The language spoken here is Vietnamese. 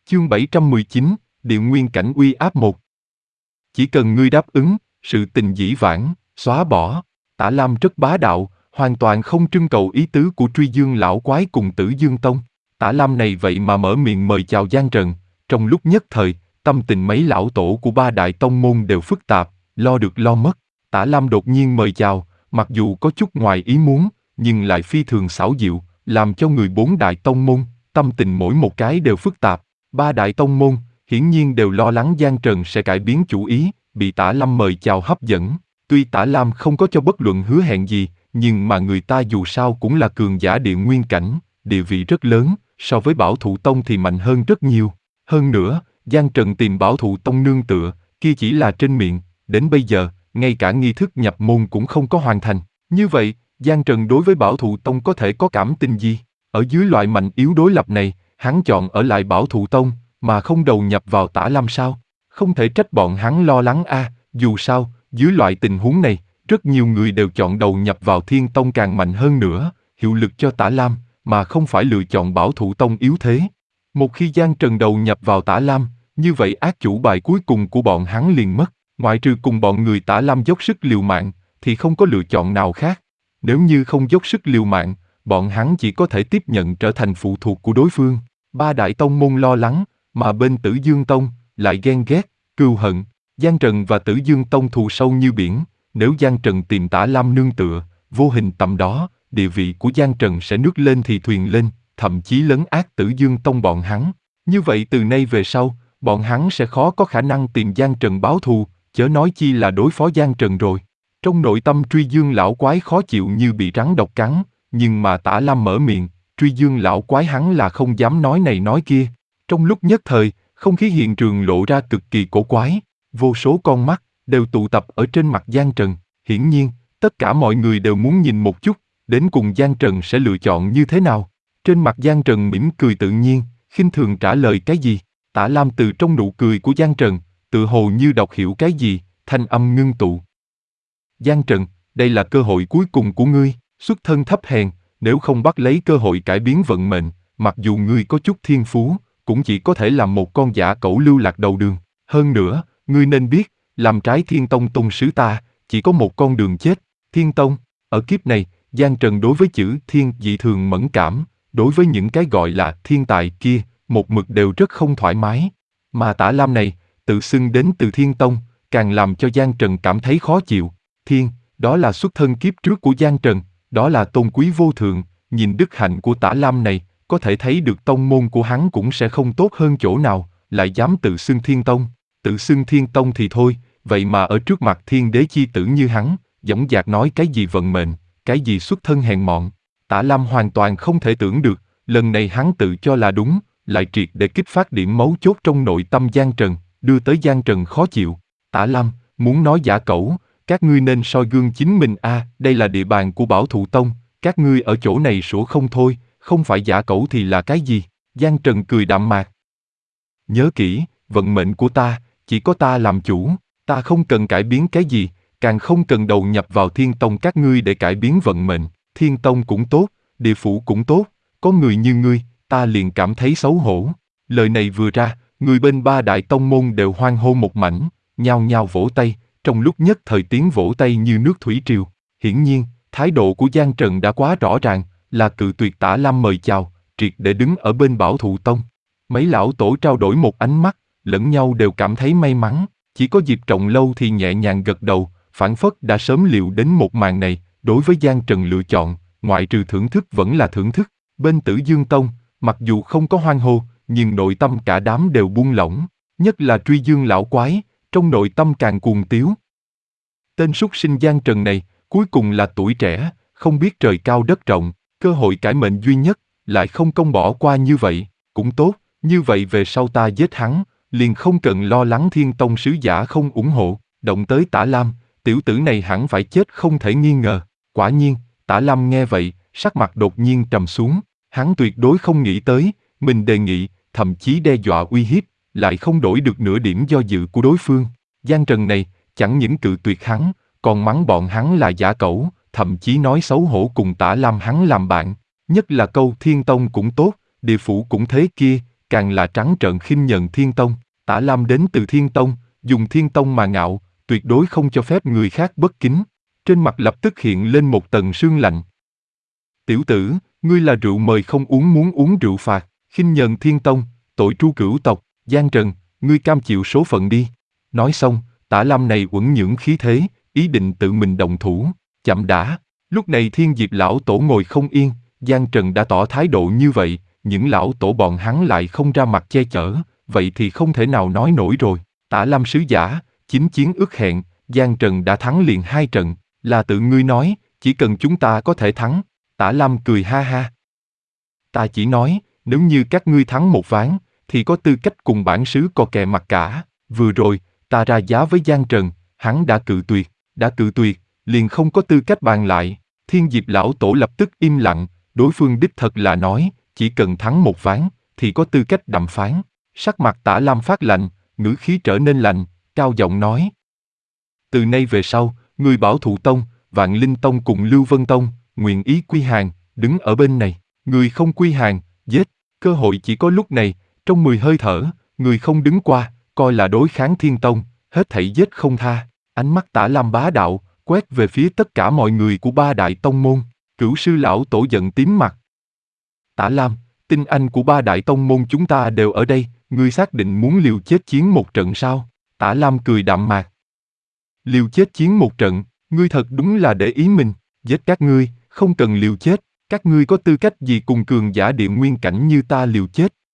Chương 719, Địa Nguyên Cảnh Uy Áp 1. Chỉ cần ngươi đáp ứng, sự tình dĩ vãng, xóa bỏ. Tả Lam rất bá đạo, hoàn toàn không trưng cầu ý tứ của Truy Dương lão quái cùng Tử Dương Tông. Tả Lam này vậy mà mở miệng mời chào Giang Trần, trong lúc nhất thời, tâm tình mấy lão tổ của ba đại tông môn đều phức tạp, lo được lo mất. Tả Lam đột nhiên mời chào, mặc dù có chút ngoài ý muốn, nhưng lại phi thường xảo diệu, làm cho người bốn đại tông môn, tâm tình mỗi một cái đều phức tạp. Ba đại tông môn, hiển nhiên đều lo lắng Giang Trần sẽ cải biến chủ ý, bị Tả Lam mời chào hấp dẫn. Tuy Tả Lam không có cho bất luận hứa hẹn gì, nhưng mà người ta dù sao cũng là cường giả địa nguyên cảnh, địa vị rất lớn, so với Bảo Thụ Tông thì mạnh hơn rất nhiều. Hơn nữa, Giang Trần tìm Bảo Thụ Tông nương tựa, kia chỉ là trên miệng, đến bây giờ, ngay cả nghi thức nhập môn cũng không có hoàn thành. Như vậy, Giang Trần đối với Bảo Thụ Tông có thể có cảm tình gì? Ở dưới loại mạnh yếu đối lập này, hắn chọn ở lại Bảo Thụ Tông, mà không đầu nhập vào Tả Lam sao? Không thể trách bọn hắn lo lắng a. Dù sao, dưới loại tình huống này, rất nhiều người đều chọn đầu nhập vào Thiên Tông càng mạnh hơn nữa, hiệu lực cho Tả Lam, mà không phải lựa chọn Bảo Thụ Tông yếu thế. Một khi Giang Trần đầu nhập vào Tả Lam, như vậy ác chủ bài cuối cùng của bọn hắn liền mất, ngoại trừ cùng bọn người Tả Lam dốc sức liều mạng, thì không có lựa chọn nào khác. Nếu như không dốc sức liều mạng, bọn hắn chỉ có thể tiếp nhận trở thành phụ thuộc của đối phương. Ba đại tông môn lo lắng, mà bên Tử Dương Tông lại ghen ghét, cừu hận. Giang Trần và Tử Dương Tông thù sâu như biển, nếu Giang Trần tìm Tả Lam nương tựa, vô hình tầm đó, địa vị của Giang Trần sẽ nước lên thì thuyền lên, thậm chí lấn át Tử Dương Tông bọn hắn. Như vậy từ nay về sau, bọn hắn sẽ khó có khả năng tìm Giang Trần báo thù, chớ nói chi là đối phó Giang Trần rồi. Trong nội tâm Truy Dương lão quái khó chịu như bị rắn độc cắn, nhưng mà Tả Lam mở miệng, Truy Dương lão quái hắn là không dám nói này nói kia. Trong lúc nhất thời, không khí hiện trường lộ ra cực kỳ cổ quái, vô số con mắt đều tụ tập ở trên mặt Giang Trần. Hiển nhiên, tất cả mọi người đều muốn nhìn một chút, đến cùng Giang Trần sẽ lựa chọn như thế nào. Trên mặt Giang Trần mỉm cười tự nhiên, khinh thường trả lời cái gì. Tả Lam từ trong nụ cười của Giang Trần, tự hồ như đọc hiểu cái gì, thanh âm ngưng tụ. Giang Trần, đây là cơ hội cuối cùng của ngươi, xuất thân thấp hèn, nếu không bắt lấy cơ hội cải biến vận mệnh, mặc dù ngươi có chút thiên phú, cũng chỉ có thể làm một con dã cẩu lưu lạc đầu đường. Hơn nữa, ngươi nên biết, làm trái Thiên Tông tôn sứ ta, chỉ có một con đường chết. Thiên Tông, ở kiếp này, Giang Trần đối với chữ thiên dị thường mẫn cảm, đối với những cái gọi là thiên tài kia, một mực đều rất không thoải mái. Mà Tả Lam này, tự xưng đến từ Thiên Tông, càng làm cho Giang Trần cảm thấy khó chịu. Thiên, đó là xuất thân kiếp trước của Giang Trần, đó là tôn quý vô thượng, nhìn đức hạnh của Tả Lam này, có thể thấy được tông môn của hắn cũng sẽ không tốt hơn chỗ nào, lại dám tự xưng Thiên Tông. Tự xưng Thiên Tông thì thôi, vậy mà ở trước mặt thiên đế chi tử như hắn, dõng dạc nói cái gì vận mệnh, cái gì xuất thân hèn mọn. Tả Lam hoàn toàn không thể tưởng được, lần này hắn tự cho là đúng, lại triệt để kích phát điểm mấu chốt trong nội tâm Giang Trần, đưa tới Giang Trần khó chịu. Tả Lam, muốn nói giả cẩu, các ngươi nên soi gương chính mình a, đây là địa bàn của Bảo Thụ Tông, các ngươi ở chỗ này sủa không thôi, không phải giả cẩu thì là cái gì? Giang Trần cười đạm mạc. Nhớ kỹ, vận mệnh của ta, chỉ có ta làm chủ, ta không cần cải biến cái gì, càng không cần đầu nhập vào Thiên Tông các ngươi để cải biến vận mệnh. Thiên Tông cũng tốt, địa phủ cũng tốt, có người như ngươi, ta liền cảm thấy xấu hổ. Lời này vừa ra, người bên ba đại tông môn đều hoan hô một mảnh, nhao nhao vỗ tay, trong lúc nhất thời tiếng vỗ tay như nước thủy triều. Hiển nhiên, thái độ của Giang Trần đã quá rõ ràng, là cự tuyệt Tả Lam mời chào, triệt để đứng ở bên Bảo Thụ Tông. Mấy lão tổ trao đổi một ánh mắt, lẫn nhau đều cảm thấy may mắn, chỉ có Diệp Trọng Lâu thì nhẹ nhàng gật đầu, phảng phất đã sớm liệu đến một màn này, đối với Giang Trần lựa chọn, ngoại trừ thưởng thức vẫn là thưởng thức. Bên Tử Dương Tông, mặc dù không có hoan hô, nhưng nội tâm cả đám đều buông lỏng, nhất là Truy Dương lão quái, trong nội tâm càng cuồng tiếu. Tên súc sinh Giang Trần này, cuối cùng là tuổi trẻ, không biết trời cao đất rộng, cơ hội cải mệnh duy nhất, lại không công bỏ qua như vậy, cũng tốt, như vậy về sau ta giết hắn, liền không cần lo lắng Thiên Tông sứ giả không ủng hộ, động tới Tả Lam, tiểu tử này hẳn phải chết không thể nghi ngờ. Quả nhiên, Tả Lam nghe vậy, sắc mặt đột nhiên trầm xuống, hắn tuyệt đối không nghĩ tới, mình đề nghị, thậm chí đe dọa uy hiếp, lại không đổi được nửa điểm do dự của đối phương. Giang Trần này, chẳng những cự tuyệt hắn, còn mắng bọn hắn là giả cẩu, thậm chí nói xấu hổ cùng Tả Lam hắn làm bạn, nhất là câu Thiên Tông cũng tốt, địa phủ cũng thế kia, càng là trắng trợn khinh nhẫn Thiên Tông. Tả Lam đến từ Thiên Tông, dùng Thiên Tông mà ngạo, tuyệt đối không cho phép người khác bất kính. Trên mặt lập tức hiện lên một tầng sương lạnh. Tiểu tử, ngươi là rượu mời không uống muốn uống rượu phạt, khinh nhẫn Thiên Tông, tội tru cửu tộc, Giang Trần, ngươi cam chịu số phận đi. Nói xong, Tả Lam này uẩn nhưỡng khí thế, ý định tự mình động thủ. Chậm đã. Lúc này Thiên Diệp lão tổ ngồi không yên, Giang Trần đã tỏ thái độ như vậy, những lão tổ bọn hắn lại không ra mặt che chở, vậy thì không thể nào nói nổi rồi. Tả Lam sứ giả, 9 chiến ước hẹn, Giang Trần đã thắng liền 2 trận, là tự ngươi nói, chỉ cần chúng ta có thể thắng. Tả Lam cười ha ha. Ta chỉ nói, nếu như các ngươi thắng một ván, thì có tư cách cùng bản sứ co kè mặt cả. Vừa rồi, ta ra giá với Giang Trần, hắn đã cự tuyệt, liền không có tư cách bàn lại. Thiên Diệp lão tổ lập tức im lặng, đối phương đích thật là nói, chỉ cần thắng một ván, thì có tư cách đàm phán. Sắc mặt Tả Lam phát lạnh, ngữ khí trở nên lạnh, cao giọng nói. Từ nay về sau, người Bảo Thụ Tông, Vạn Linh Tông cùng Lưu Vân Tông, nguyện ý quy hàng, đứng ở bên này. Người không quy hàng, giết. Cơ hội chỉ có lúc này, trong 10 hơi thở, người không đứng qua, coi là đối kháng Thiên Tông, hết thảy giết không tha. Ánh mắt Tả Lam bá đạo, quét về phía tất cả mọi người của 3 đại tông môn. Cửu sư lão tổ giận tím mặt. Tả Lam, tinh anh của 3 đại tông môn chúng ta đều ở đây, ngươi xác định muốn liều chết chiến một trận sao? Tả Lam cười đạm mạc. Liều chết chiến một trận, ngươi thật đúng là để ý mình, giết các ngươi, không cần liều chết, các ngươi có tư cách gì cùng cường giả địa nguyên cảnh như ta liều chết?